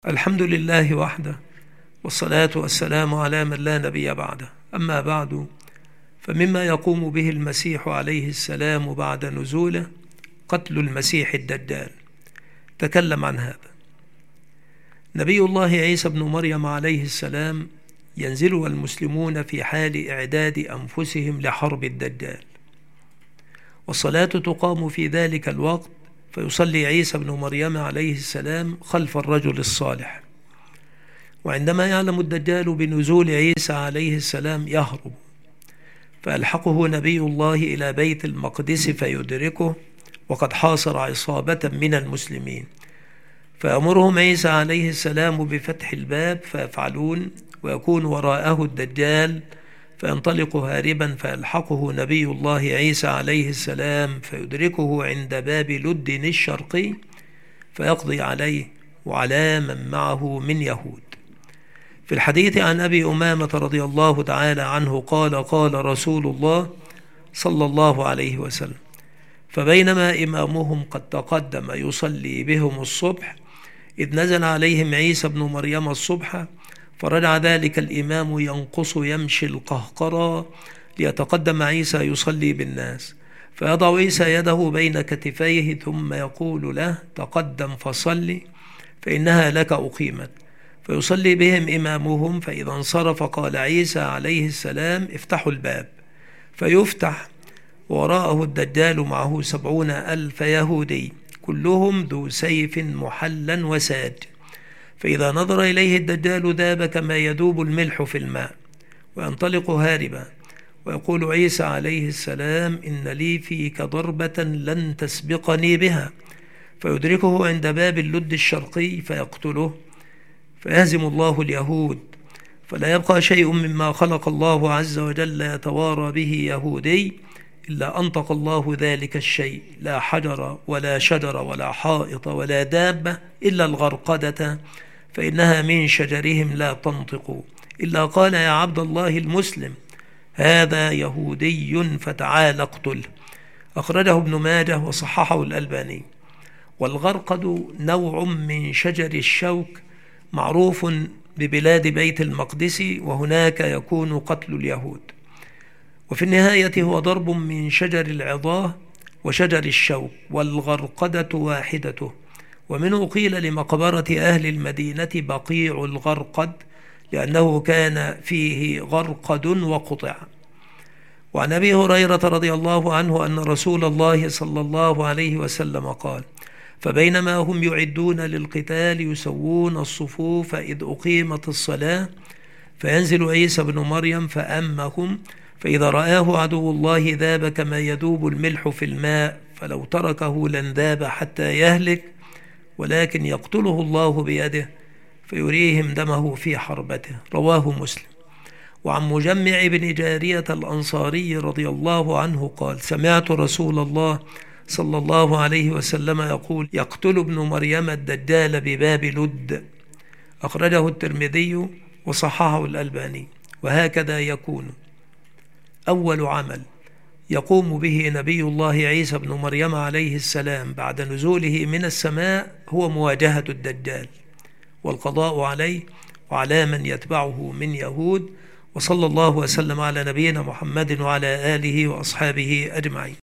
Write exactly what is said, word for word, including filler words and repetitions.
الحمد لله وحده، والصلاة والسلام على من لا نبي بعده. أما بعد، فمما يقوم به المسيح عليه السلام بعد نزوله قتل المسيح الدجال. تكلم عن هذا نبي الله عيسى بن مريم عليه السلام. ينزل والمسلمون في حال إعداد أنفسهم لحرب الدجال، والصلاة تقام في ذلك الوقت، فيصلي عيسى بن مريم عليه السلام خلف الرجل الصالح. وعندما يعلم الدجال بنزول عيسى عليه السلام يهرب، فألحقه نبي الله إلى بيت المقدس فيدركه وقد حاصر عصابة من المسلمين، فأمرهم عيسى عليه السلام بفتح الباب فيفعلون، ويكون وراءه الدجال فينطلق هاربا، فيلحقه نبي الله عيسى عليه السلام فيدركه عند باب لد الشرقي فيقضي عليه وعلى من معه من يهود. في الحديث عن أبي أمامة رضي الله تعالى عنه قال قال رسول الله صلى الله عليه وسلم: فبينما إمامهم قد تقدم يصلي بهم الصبح إذ نزل عليهم عيسى بن مريم الصبح، فرجع ذلك الإمام ينقص يمشي القهقرى ليتقدم عيسى يصلي بالناس، فيضع عيسى يده بين كتفيه ثم يقول له: تقدم فصلي فإنها لك أقيمت. فيصلي بهم إمامهم، فإذا انصرف قال عيسى عليه السلام: افتحوا الباب. فيفتح، وراءه الدجال معه سبعون ألف يهودي كلهم ذو سيف محلا وساج، فإذا نظر إليه الدجال ذاب كما يذوب الملح في الماء، وينطلق هاربا، ويقول عيسى عليه السلام: إن لي فيك ضربة لن تسبقني بها. فيدركه عند باب اللد الشرقي فيقتله، فيهزم الله اليهود، فلا يبقى شيء مما خلق الله عز وجل يتوارى به يهودي إلا أنطق الله ذلك الشيء، لا حجر ولا شجر ولا حائط ولا دابة إلا الغرقدة، فإنها من شجرهم لا تنطق إلا قال: يا عبد الله المسلم هذا يهودي فتعال اقتله. أخرجه ابن ماجه وصححه الألباني. والغرقد نوع من شجر الشوك معروف ببلاد بيت المقدس، وهناك يكون قتل اليهود. وفي النهاية هو ضرب من شجر العظاه وشجر الشوك، والغرقدة واحدته. ومنه قيل لمقبرة أهل المدينة بقيع الغرقد، لأنه كان فيه غرقد وقطع. وعن أبي هريرة رضي الله عنه أن رسول الله صلى الله عليه وسلم قال: فبينما هم يعدون للقتال يسوون الصفوف إذ أقيمت الصلاة، فينزل عيسى بن مريم فأمهم، فإذا رآه عدو الله ذاب كما يذوب الملح في الماء، فلو تركه لانذاب حتى يهلك، ولكن يقتله الله بيده فيريهم دمه في حربته. رواه مسلم. وعن مجمع بن جارية الأنصاري رضي الله عنه قال: سمعت رسول الله صلى الله عليه وسلم يقول: يقتل ابن مريم الدجال بباب لد. أخرجه الترمذي وصححه الألباني. وهكذا يكون أول عمل يقوم به نبي الله عيسى بن مريم عليه السلام بعد نزوله من السماء هو مواجهة الدجال والقضاء عليه وعلى من يتبعه من يهود. وصلى الله وسلم على نبينا محمد وعلى آله وأصحابه أجمعين.